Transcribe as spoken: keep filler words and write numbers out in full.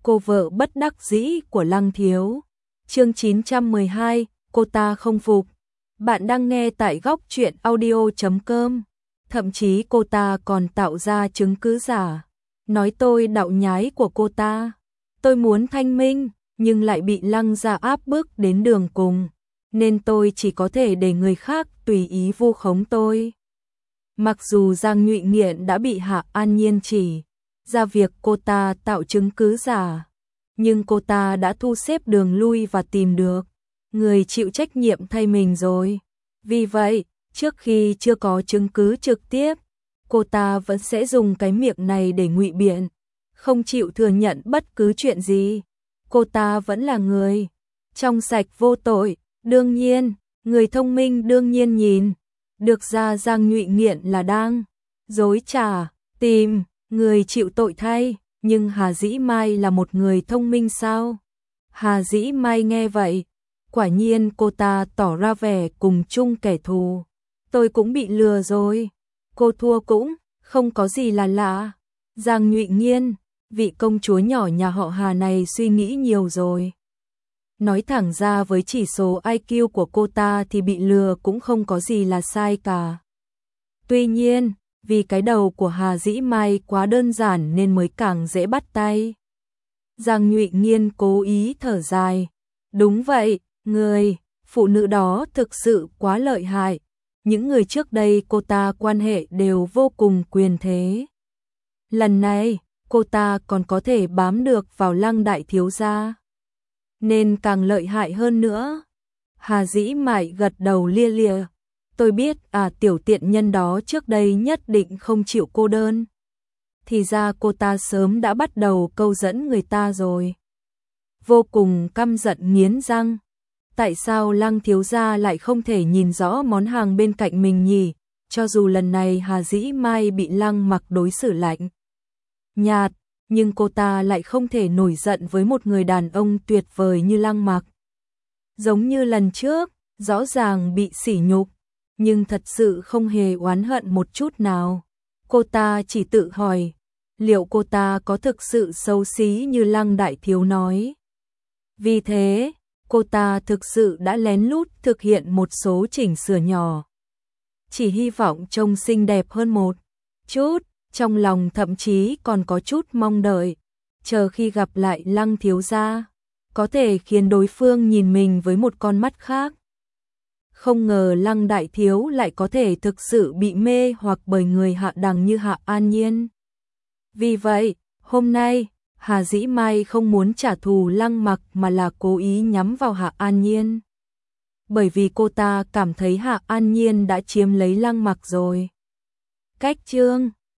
cô vợ bất đắc dĩ của Lăng Thiếu. Chương chín trăm mười hai, cô ta không phục. Bạn đang nghe tại góc truyện audio chấm com. Thậm chí cô ta còn tạo ra chứng cứ giả, nói tôi đạo nhái của cô ta. Tôi muốn thanh minh, nhưng lại bị Lăng gia áp bức đến đường cùng, nên tôi chỉ có thể để người khác tùy ý vu khống tôi. Mặc dù Giang Nhụy Nghiện đã bị Hạ An Nhiên chỉ ra việc cô ta tạo chứng cứ giả, nhưng cô ta đã thu xếp đường lui và tìm được người chịu trách nhiệm thay mình rồi. Vì vậy, trước khi chưa có chứng cứ trực tiếp, cô ta vẫn sẽ dùng cái miệng này để ngụy biện, không chịu thừa nhận bất cứ chuyện gì. Cô ta vẫn là người trong sạch vô tội, đương nhiên, người thông minh đương nhiên nhìn được ra Giang Nhụy Nghiện là đang dối trá, tìm người chịu tội thay. Nhưng Hà Dĩ Mai là một người thông minh sao? Hà Dĩ Mai nghe vậy, quả nhiên cô ta tỏ ra vẻ cùng chung kẻ thù. Tôi cũng bị lừa rồi. Cô thua cũng không có gì là lạ. Giang Nhụy Nghiên, vị công chúa nhỏ nhà họ Hà này suy nghĩ nhiều rồi. Nói thẳng ra với chỉ số i kiu của cô ta thì bị lừa cũng không có gì là sai cả. Tuy nhiên, vì cái đầu của Hà Dĩ Mai quá đơn giản nên mới càng dễ bắt tay. Giang Nhụy Nghiên cố ý thở dài. Đúng vậy, người phụ nữ đó thực sự quá lợi hại. Những người trước đây cô ta quan hệ đều vô cùng quyền thế. Lần này, cô ta còn có thể bám được vào Lăng đại thiếu gia, nên càng lợi hại hơn nữa. Hà Dĩ Mai gật đầu lia lịa. Tôi biết à, tiểu tiện nhân đó trước đây nhất định không chịu cô đơn. Thì ra cô ta sớm đã bắt đầu câu dẫn người ta rồi. Vô cùng căm giận nghiến răng. Tại sao Lăng thiếu gia lại không thể nhìn rõ món hàng bên cạnh mình nhỉ? Cho dù lần này Hà Dĩ Mai bị Lăng Mặc đối xử lạnh nhạt, nhưng cô ta lại không thể nổi giận với một người đàn ông tuyệt vời như Lăng Mặc. Giống như lần trước, rõ ràng bị sỉ nhục, nhưng thật sự không hề oán hận một chút nào. Cô ta chỉ tự hỏi, liệu cô ta có thực sự xấu xí như Lăng đại thiếu nói? Vì thế, cô ta thực sự đã lén lút thực hiện một số chỉnh sửa nhỏ. Chỉ hy vọng trông xinh đẹp hơn một chút, trong lòng thậm chí còn có chút mong đợi, chờ khi gặp lại Lăng thiếu gia, có thể khiến đối phương nhìn mình với một con mắt khác. Không ngờ Lăng đại thiếu lại có thể thực sự bị mê hoặc bởi người hạ đẳng như Hạ An Nhiên. Vì vậy, hôm nay, Hà Dĩ Mai không muốn trả thù Lăng Mặc mà là cố ý nhắm vào Hạ An Nhiên. Bởi vì cô ta cảm thấy Hạ An Nhiên đã chiếm lấy Lăng Mặc rồi. Cách chương